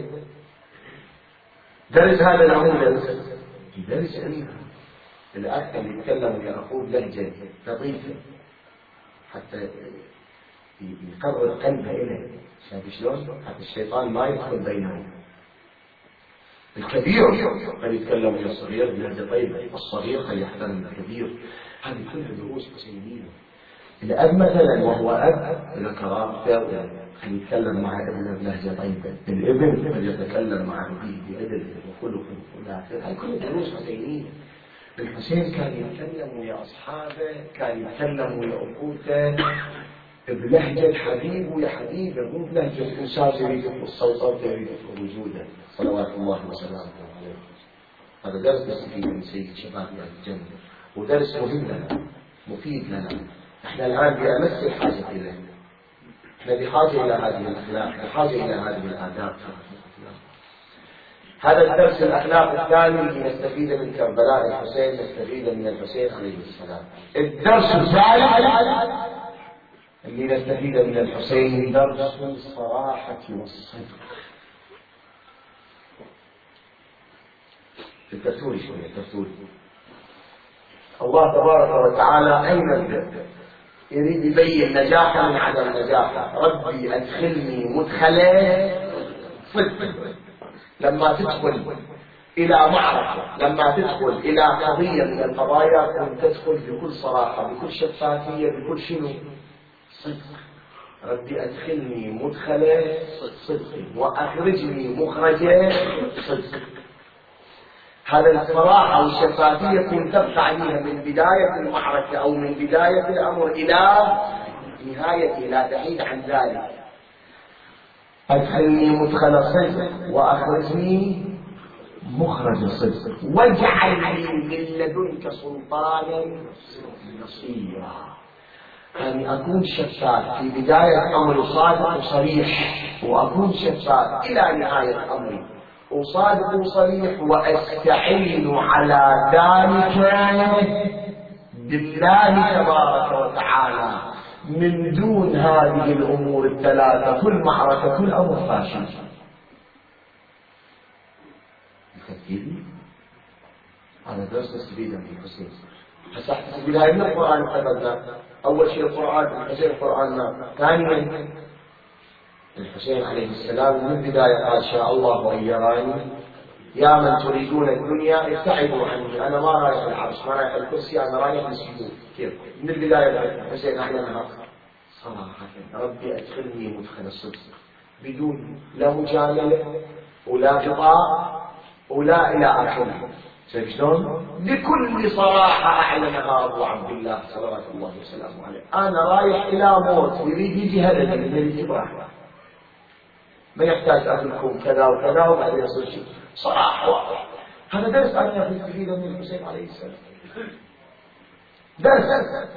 درس هذا العمل درس علمها. الأخ اللي يتكلم ويا أخوه لهجة لطيفة حتى يقرر قلبه إليه. شايف شلون؟ حتى الشيطان ما يدخل بينهم. الكبير قد يتكلم ويا الصغير بلهجة طيبة، الصغير قد يحترم الكبير. هذه كلها دروس حسينية. الأب مثلا وهو أب له كرامته قد يتكلم مع ابنه بلهجة طيبة، الابن قد يتكلم مع أبيه بأدب وخلق وآخر. هذه كلها دروس حسينية. الحسين كان يتكلم ويا أصحابه، كان يتكلم ويا أخوته بلهجة حبيب ويا حبيبه، مو بلهجة إنسان يريد الصوت أو يريد وجوده صلوات الله وسلامه عليه. هذا درس نستفيد من سيد شباب الجنة، ودرس مهم لنا مفيد لنا. احنا الآن بأمس الحاجة إليه، احنا بحاجة إلى هذه الأخلاق، بحاجة إلى هذه الآداب. هذا الدرس الأخلاق الثاني اللي نستفيد من كربلاء الحسين، نستفيد من الحسين عليه السلام. الدرس الثالث اللي نستفيد من الحسين درس الصراحة والصدق. التفتوري شوية التفتوري. الله تبارك وتعالى أين الذكر؟ يريد يبين نجاحه من عدم نجاحه. ربي أدخلني مدخلا صدق. لما تدخل إلى معركة، لما تدخل إلى قضية من القضايا كنت تدخل بكل صراحة، بكل شفافية، بكل شنو؟ صدق. ربي أدخلني مدخله صدق وأخرجني مخرجه صدق. هذا الصراحة والشفافية كنت تبقى عليها من بداية المعركة أو من بداية الأمر إلى نهايته، لا تحيد عن ذلك. أدخلني مدخل صدق وأخرجني مخرج صدق واجعل لي من لدنك سلطانا نصيرا. أن أكون شفاف في بداية أمري صادق وصريح، وأكون شفاف إلى نهاية أمري وصادق وصريح، وأستعين على ذلك بالله تبارك وتعالى. من دون هذه الأمور الثلاثة كل معركة كل أمر فاشل. هذا درس نستفيده من الحسين. هسه بداية من القرآن استفدنا أول شيء القرآن، الحسين القرآن. ثانيا الحسين عليه السلام من البداية قال شاء الله أن يراني يا من تريدون الدنيا ابتعدوا عني، أنا ما رايح العرش، ما رايح الكرسي، أنا رايح السجود. كيف؟ من البداية الحسين أعلنها صراحة. ربي أدخلني مدخل الصدق بدون لا مجاملة ولا قطاع ولا إلى آخره. شايف شلون؟ بكل صراحة أعلنها أبو عبد الله صلوات الله وسلامه عليه. أنا رايح إلى موت، يريد يجي هذا من الاتباع، ما يحتاج أقولكم كذا وكذا وبعدين يصير شيء صراحة واضح. هذا درس أنا نستفيده من الحسين عليه السلام. درس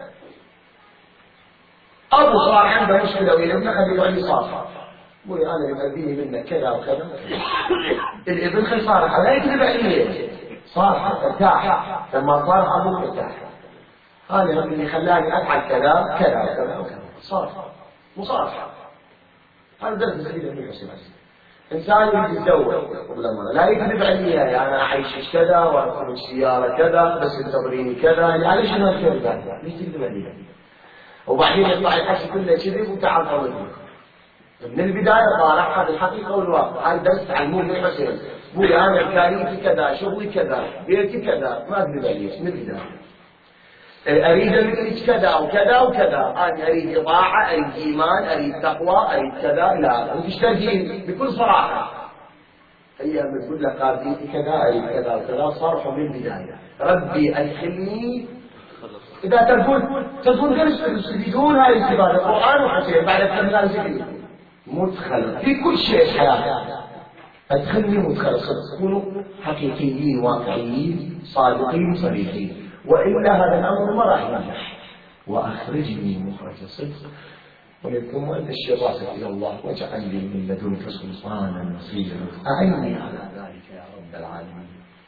أبو صار عنده مشكلة ويا ابنه خليه علي صافة، قولي أنا يبديني منك كذا وكذا. الابن خسارة لا يكذب عليه، صار ارتاح لما صار أبوك ارتاح. هذا اللي خلاني أفعل كذا كذا وكذا وكذا، صار مصالحة. هذا درس نستفيده من الحسين. إنسان يتزوج قبل المرة لا يكذب عليها، يعني أنا أعيش كذا وأركب السيارة كذا بس انتظريني كذا، يعني ليش ما تكذب عليها؟ ليش تكذب عليها؟ وبعدين يطلع الحكي كله كذب وتعال طولني. من البداية طالع هذا الحقيقة والواقع. هذا درس تعلمون الحسين. قولي أنا إمكانيتي كذا، شغلي كذا، بيتي كذا، ما أكذب عليك من البداية. أريد منك كذا وكذا وكذا، أنا أريد إطاعة، أريد إيمان، أريد تقوى، أريد كذا. لا وتشتغلين بكل صراحة. هي من تقول لك أريد كذا أريد كذا وكذا، صرحوا من البداية. ربي أدخلني. إذا تقول بدون هاي الاستفادة القرآن وحسين بعد التمثال ذكري مدخل في كل شيء حياتي. أدخلني مدخل صدق، تكونوا حقيقيين واقعيين صادقين صريحين، وإلا هذا الأمر ما راح ينجح. وأخرجني مخرج صدق ويكون وأنت الشراسة إلى الله واجعل لي من لدنك سلطانا نصيرا أعني على ذلك يا رب العالمين.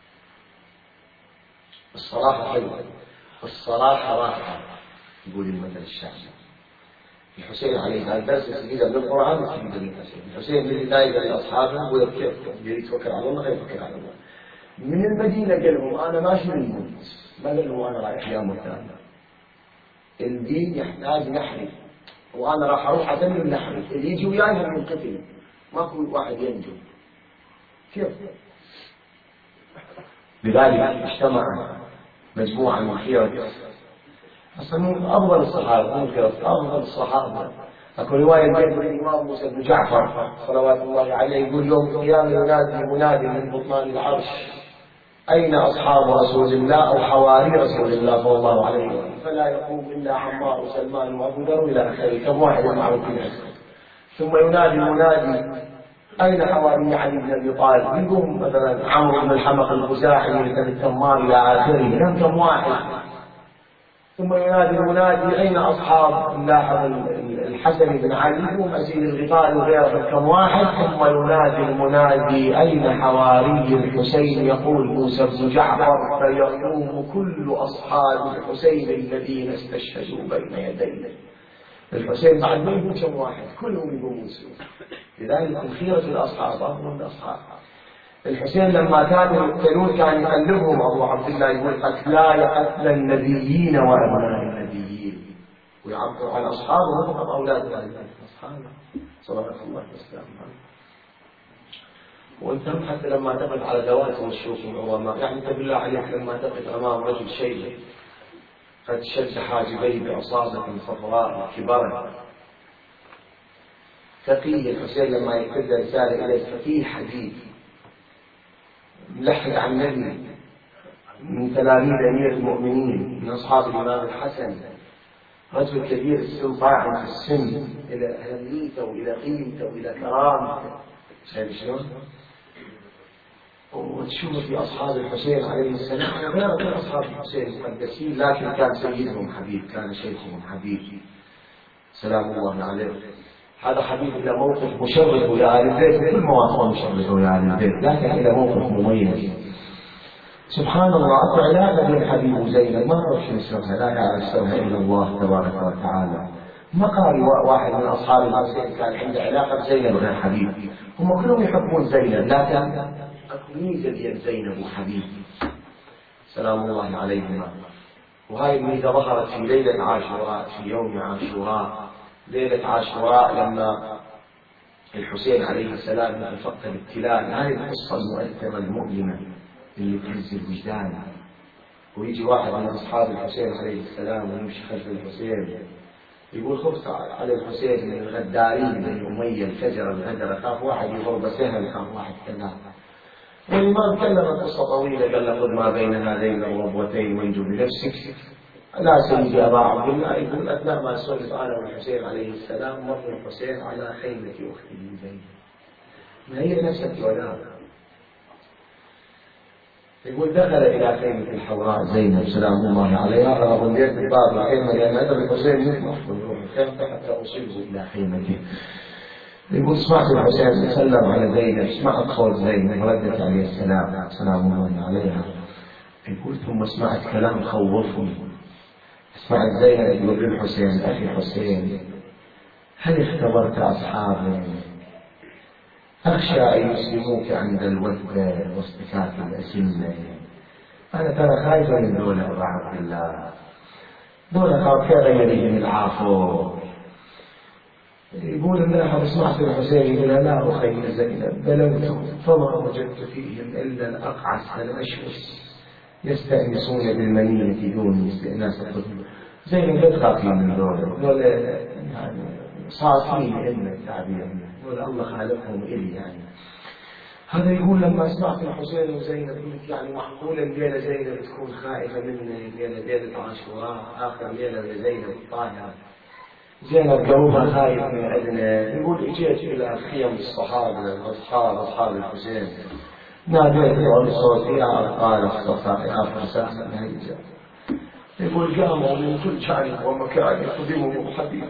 الصراحة حلوة، الصراحة راحة، يقول المثل الشعبي. الحسين عليه الدرس يستفيد من القرآن ويستفيد من الحسين. الحسين من البداية قال لأصحابه يقول كيف يريد يتوكل على الله غير يتوكل على الله. من المدينة قال لهم أنا ماشي من الموت، ما قال لهم أنا رايح يا مكان. الدين يحتاج نحري وأنا راح أروح أتمم نحري، اللي يجي وياي من قتل، ماكو واحد ينجو. كيف؟ لذلك اجتمع مجموعة من خيرة أصلا أفضل الصحابة، أفضل الصحابة. أكو رواية بين الإمام موسى بن جعفر صلوات الله عليه يقول يوم القيامة ينادي منادي من بطلان العرش أين أصحاب رسول الله أو حواري رسول الله صلى الله عليه وسلم، فلا يقوم إلا عمار وسلمان وأبو ذر إلى آخره، كم واحد معروفين. ثم ينادي المنادي أين حواري علي بن أبي طالب، يقوم مثلا عمرو بن الحمق الخزاعي بن التمار إلى آخره، كم واحد. ثم ينادي المنادي أين أصحاب نلاحظ الحسن بن علي وأسيد الغفاري وغيرهم كم واحد. ثم ينادي المنادي أين حواري الحسين، يقول موسى بن جعفر فيقوم كل أصحاب الحسين الذين استشهدوا بين يديه. الحسين بعد ما يقول كم واحد كلهم يقومون سوا. لذلك خيرة الأصحاب أفضل من الأصحاب. الحسين لما كانوا يقتلون كان يقلبهم أبو عبد الله يقول قتلى قتل النبيين وأبناء النبيين، ويعبر عن أصحابه فقط أولاد أصحابه صلوات الله وسلامه عليه. وانت حتى لما تقف على دواسم الشوك العظماء، يعني انت بالله عليك لما تقف امام رجل شيء قد شد حاجبيه بعصابة صفراء كبار ثقيل، الحسين لما يكتب رسالة إليه فقيه حديث ملحق عن النبي من تلاميذ أمير المؤمنين من أصحاب الإمام الحسن، رجل كبير السن طاعن في السن إلى أهميته وإلى قيمته وإلى كرامته، شايف شلون؟ وتشوف في أصحاب الحسين عليه السلام غير أصحاب الحسين المقدسين، لكن كان سيدهم حبيب، كان شيخهم حبيب سلام الله عليه. هذا حبيب إلى موقف مشرف لآل البيت، كل مواقفه مشرفه لآل البيت، لكن إلى موقف مميز. سبحان الله، أكو علاقة بين حبيب وزينب ما أعرف شو سرها، لا يعرف سرها إلا الله تبارك وتعالى. ما قال واحد من أصحاب الحسين كان عنده علاقة بزينب غير حبيب، هم كلهم يحبون زينب، لكن أكو ميزة بين زينب وحبيب سلام الله عليهما. وهاي الميزة ظهرت في ليلة عاشوراء، في يوم عاشوراء، ليلة عاشوراء لما الحسين عليه السلام يتفقد ابتلاء. هذه القصة المؤثرة المؤلمة اللي تهز الوجدان. ويجي واحد من أصحاب الحسين عليه السلام ويمشي خلف الحسين يقول خفت على الحسين من الغدارين بني أمية الفجر الغدر، خاف واحد يضرب سهم، خاف واحد كذا. والإمام كلم قصة طويلة، قال له خذ ما بين هذين الربوتين وانجو بنفسك. لا سيدي أبا عبد الله، يقول أثناء ما سولف أنا والحسين عليه السلام مر الحسين على خيمة أخته زينب، ما هي نفس الجولان. يقول دخل إلى خيمة الحوراء زينب سلام الله عليها، رغم بيت الباب الخيمة لأن أدري الحسين يطمح في الروح الخيمة حتى أصيبه إلى خيمته. يقول سمعت الحسين يسلم على زينب، سمعت صوت زينب ردت عليه السلام سلام الله عليها. يقول ثم سمعت كلام خوفني، سمعت زينب يقول للحسين أخي حسين هل اختبرت أصحابي؟ أخشى أن يسلموك عند الوثبة واصطكاك الأسنة. أنا ترى خايفة من دولة أبا عبد الله، دولة خاطئة غيرهم العافو. يقول الناحر سمعت الحسين يقول لا أخي زينب بلغت فما وجدت فيهم إلا الأقعس الأشوس يستأنسون بالمنية دون استئناس الطفل. زينب لا تخافي من دولة يعني صافين إلنا التعبير، ولا الله خالقهم إلي يعني. هذا يقول لما سمعت الحسين وزينب قلت يعني معقول الليلة زينب تكون خائفة مني، ليلة عاشوراء آخر ليلة لزينب الطاهرة، زينب قلبها خايف من أذنه. يقول اجيت إلى خيم الصحابة أصحاب الحسين، ناديت بصوتي قال الصفا يا حسين هيجا. يقول قاموا من كل جانب ومكان يخدمهم حبيب،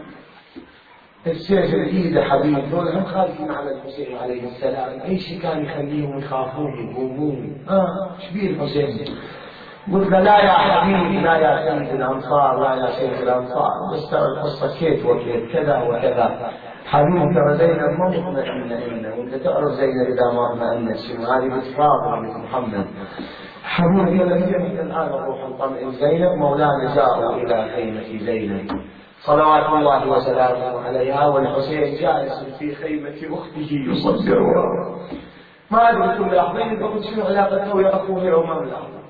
السيف الإيد حبيب، دول هم خايفين على الحسين عليه السلام، أي شيء كان يخليهم يخافون يقومون. شبيه الحسين؟ قلت له لا يا حبيبي، لا يا سيد الأنصار، لا يا شيخ الأنصار، بس ترى القصة كيف وكيف كذا وكذا. حبيبي ترى زينب ما مطمئنة إلا، وأنت تعرف زينب إذا ما اطمئنت شنو، هذه بتفاضل مثل محمد. حبيبي لم يجد الآن روح نطمئن زينب. مولانا جاءوا إلى خيمة زينب صلوات الله وسلامه عليها، والحسين جالس في خيمة أخته يصبرها. ما أدري أنتم ملاحظين بقول شنو علاقته ويا أخوه أو ما ملاحظين؟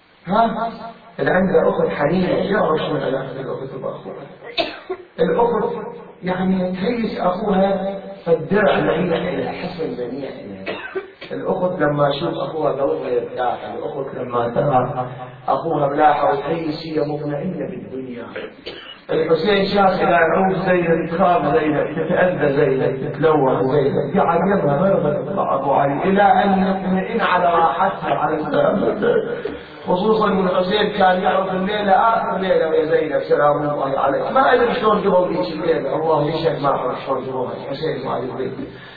اللي عنده أخت حنينة يعرف شنو علاقة الأخت بأخوها. الأخت يعني تهيس أخوها فالدرع منيح إلى حسن منيح إلى. الأخت لما أشوف أخوها قلبها يرتاح، الأخت لما ترى أخوها ملاحة وتهيس هي مطمئنة بالدنيا. الحسين شاف إلى عروس زينب، تخاف زينب، تتأذى زينب، تتلوث زينب، قاعد يظهر ما يرضى يطلع أبو علي إلى أن يطمئن على راحتها على سلامته. خصوصا من الحسين كان يعرف الليلة آخر ليلة ويا زينب سلام الله عليه، ما أدري شلون قبل ذيك الليلة، الله يشهد ما أعرف شلون قبلها الحسين وعلي البيت.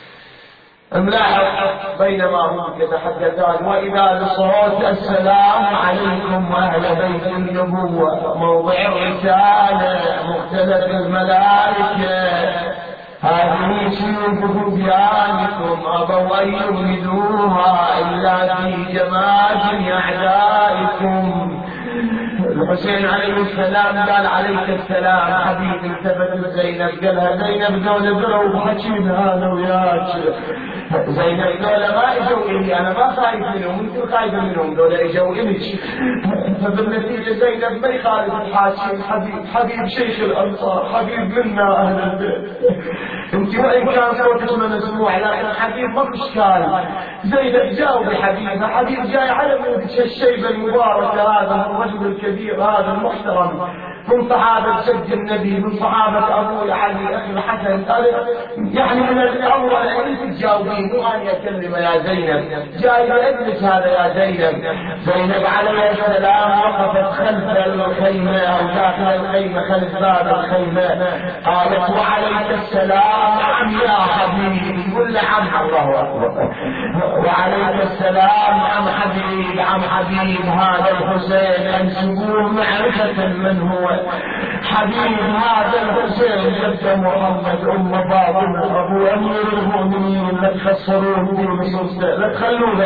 ملاحظ بينما هم يتحدثان وإذا بصوت السلام عليكم أهل بيت النبوة موضع الرسالة مختلف الملائكة، هذه سيوف بيانكم أبوا أن يبردوها إلا في جماج أعدائكم. الحسين عليه السلام قال عليك السلام حبيبي، التفت زينب قالها زينب دول بروا بحكينا أنا وياك، زينب دولة ما اجوا الي، انا ما خايف منهم، انتم خايفة منهم، دولة اجوا الي. فبالنتيجة زينب ما يخالف الحاكم، حبيب شيخ الانصار، حبيب منا اهل البيت. انت وان كان صوتك ما مسموع لكن حبيب ما في اشكال. زينب جاوب حبيبها، حبيب جاي على الشيبة المباركة، هذا الرجل الكبير هذا المحترم من صحابة سيد النبي، من صحابة أبو علي أخي الحسن، يعني من الأول أنت تجاوبين مو أن يكلم يا زينب، جاي لابنك هذا يا زينب. زينب عليه السلام وقفت خلف الخيمة أو داخل الخيمة خلف باب الخيمة، قالت وعليك السلام عم يا حبيبي، كل عم الله أكبر، وعليك السلام عم حبيب، عم حبيب هذا الحسين أنسبوه معرفة من هو حبيب هذا الحسين جد محمد أم فاطمة أبو أمير المؤمنين، لا تخسرون في نصوصه، لا تخلوه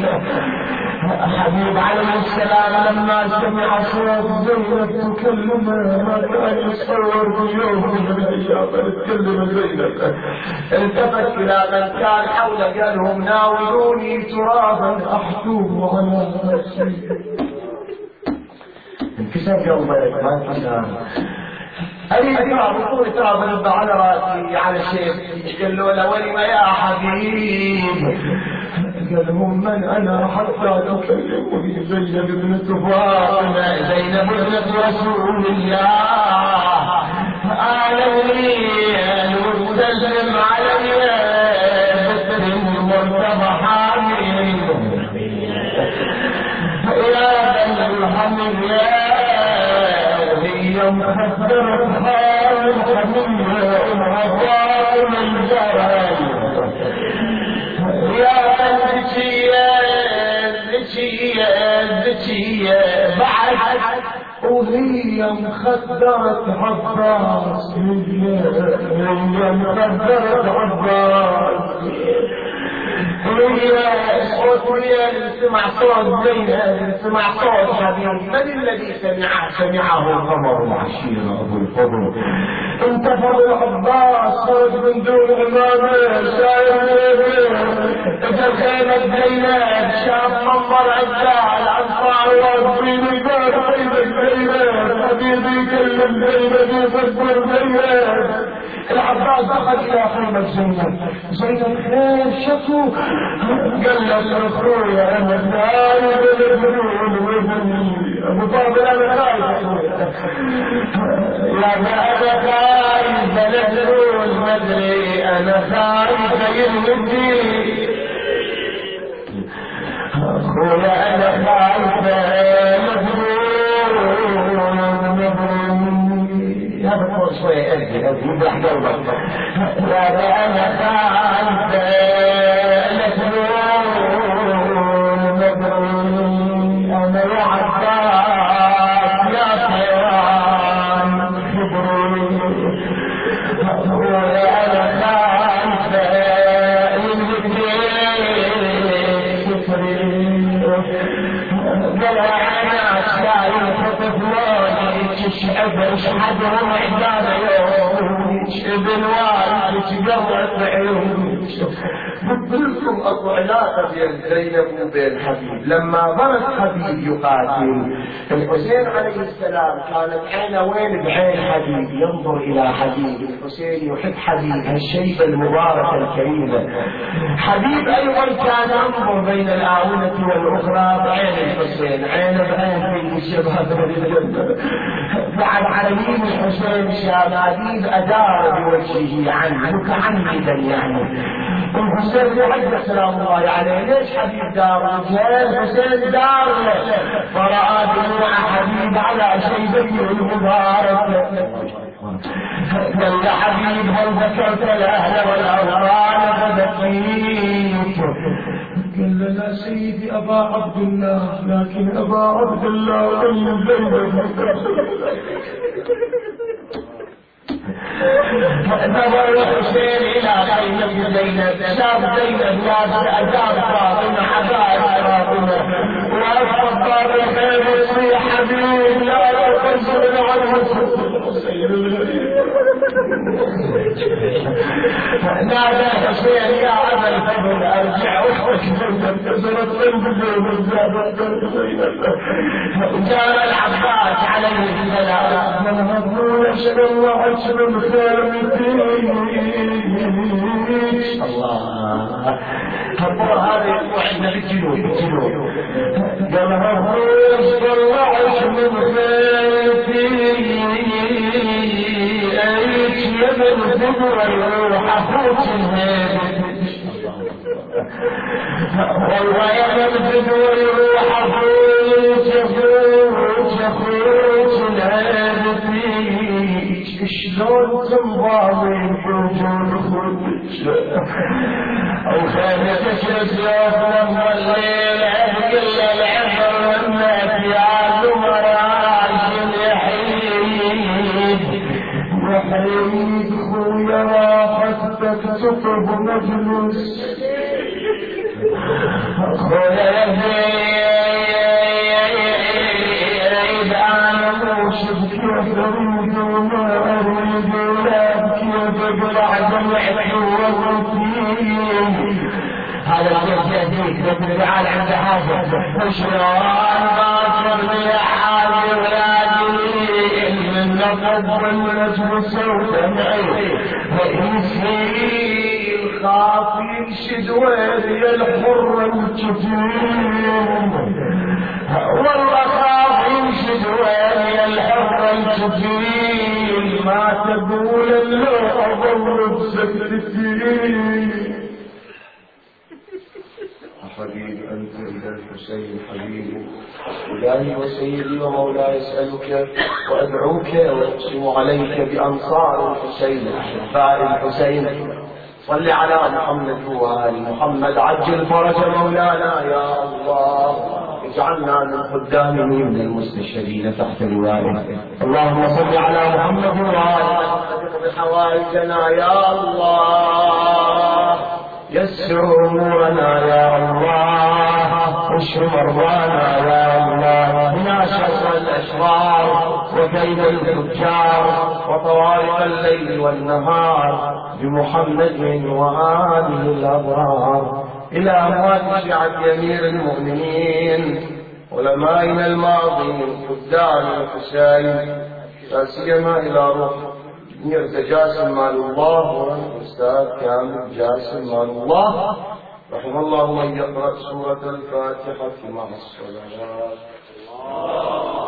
حبيب عليه السلام لما سمع صوت زينب تكلمه ما كان يتصور في يوم من الأيام تكلم زينب، التفت إلى من كان حوله قال لهم ناولوني ترابا أحتوه على رأسي. انكسر قلبك ما انكسر. أي تراب طول تراب نبع على راسي على الشيخ، قال له ولم يا حبيب؟ قال لهم من أنا حتى تكلمني؟ زينب بنت فاطمة، زينب بنت رسول الله، آلوني المستسلم علي بسم مرتضى حامل يا بن الحمد وهي مخدرة حال حمية وغفار من جرال يا ذكية بعد وهي مخدرة عباس، هي مخدرة عباس، هي سمع صوت زينب، سمع صوت حبيب. من الذي سمعه القمر العشيرة أبو الفضل، انتفض العباس خرج من دون إمامه ساير إذا خيمة زينب شاف منظر عزاء الأنصار واقفين يقول حبيبك زينب، حبيبي يكلم زينب يفكر زينب. العباس دخل إلى خيمة زينب خير شكو، قال له اخويا انا خايف الفنون وابني ابو فاضل، انا خايف يا انا خايف الفنون ما ادري، انا خايف يمدي اخويا انا خايف هذا فوق شوية أرجي يبرح قلبك يا أنا خايف أنا يا عباس يا حيوان خبروني، وأنا خايف قال أنا شايف طفلوني تشعب حدهم عبادة يوم ابن والد تقرأت عيوني. قلت لكم اكو علاقه بين زينب وبين حبيب. لما ظل حبيب يقاتل الحسين عليه السلام كانت عينه وين؟ بعين حبيب، ينظر الى حبيب. الحسين يحب حبيب هالشيبه المباركه الكريمه. حبيب ايضا كان ينظر بين الاونه والاخرى بعين الحسين، عينه بعين في الشباب والجنه. بعد على يمين الحسين شاب حبيب ادار بوجهه عنه كعندا يعني. الحسين يعد سلام الله عليه ليش حبيب دار؟ الحسين دار فرأى دموع حبيب على شيبته المبارك. قال يا حبيب هل ذكرت الاهل والاوطان فبكيت؟ قال لا سيدي ابا عبد الله، لكن ابا عبد الله ام زينب. نظر الحسين الى خيمة زينب، شاف زينب لابسة ازار فاطمة عباءة فاطمة، وأصبح باب الخيمة يصيح حبيب لا تنزل عنه الحسين. نادى حسين يا ابا الفضل ارجع اخوك انتصرت بالبدور الزابط جاء العباس عليه السلام من هدول اشهد الله اشهد الخير الله هذا وعدنا بالجنود قال هدول اشهد الله اشهد الخير ايش يبن الفضل والروح اخوك والله يبن الفضل والروح اخوك شلون تنباضي بوجود خدش او خانتك الزوف لما الليل كل العبر والناس يعلم راشد يحيد خويا راحتك تطلب مجلس خويا يزيد انا موشب كيف اريد وما اريد ولا كيف اقلع دمعتي وغطيم هذا الشيء يهديك ربنا تعالى عند حاجه شلون باصرني يا حالي ولادي من نقض والنجم ودمعي وإنسي الخاف ينشد ويلي الحر الكثير والله خاف ينشد ويلي الحر الكثير ما تقول الا اظل بسكتي حبيب أنت إلى الحسين حبيب إلهي وسيدي ومولاي أسألك وأدعوك وأقسم عليك بأنصار الحسين أحباء الحسين صل على محمد وآل محمد عجل فرج مولانا يا الله اجعلنا من خدامه من المستشهدين تحت لوائه اللهم صل على محمد وآل محمد بحوائجنا يا الله يسر أمورنا يا الله اشف مرضانا يا الله بنا شر الأشرار وكيد الفجار وطوارق الليل والنهار بمحمد وآله الأبرار إلى أموات شيعة أمير المؤمنين علمائنا الماضين خدام الحسين لا سيما إلى روح ميرزا جاسم مال الله والأستاذ كامل جاسم مال الله رحم الله من يقرأ سورة الفاتحة مع الصلوات.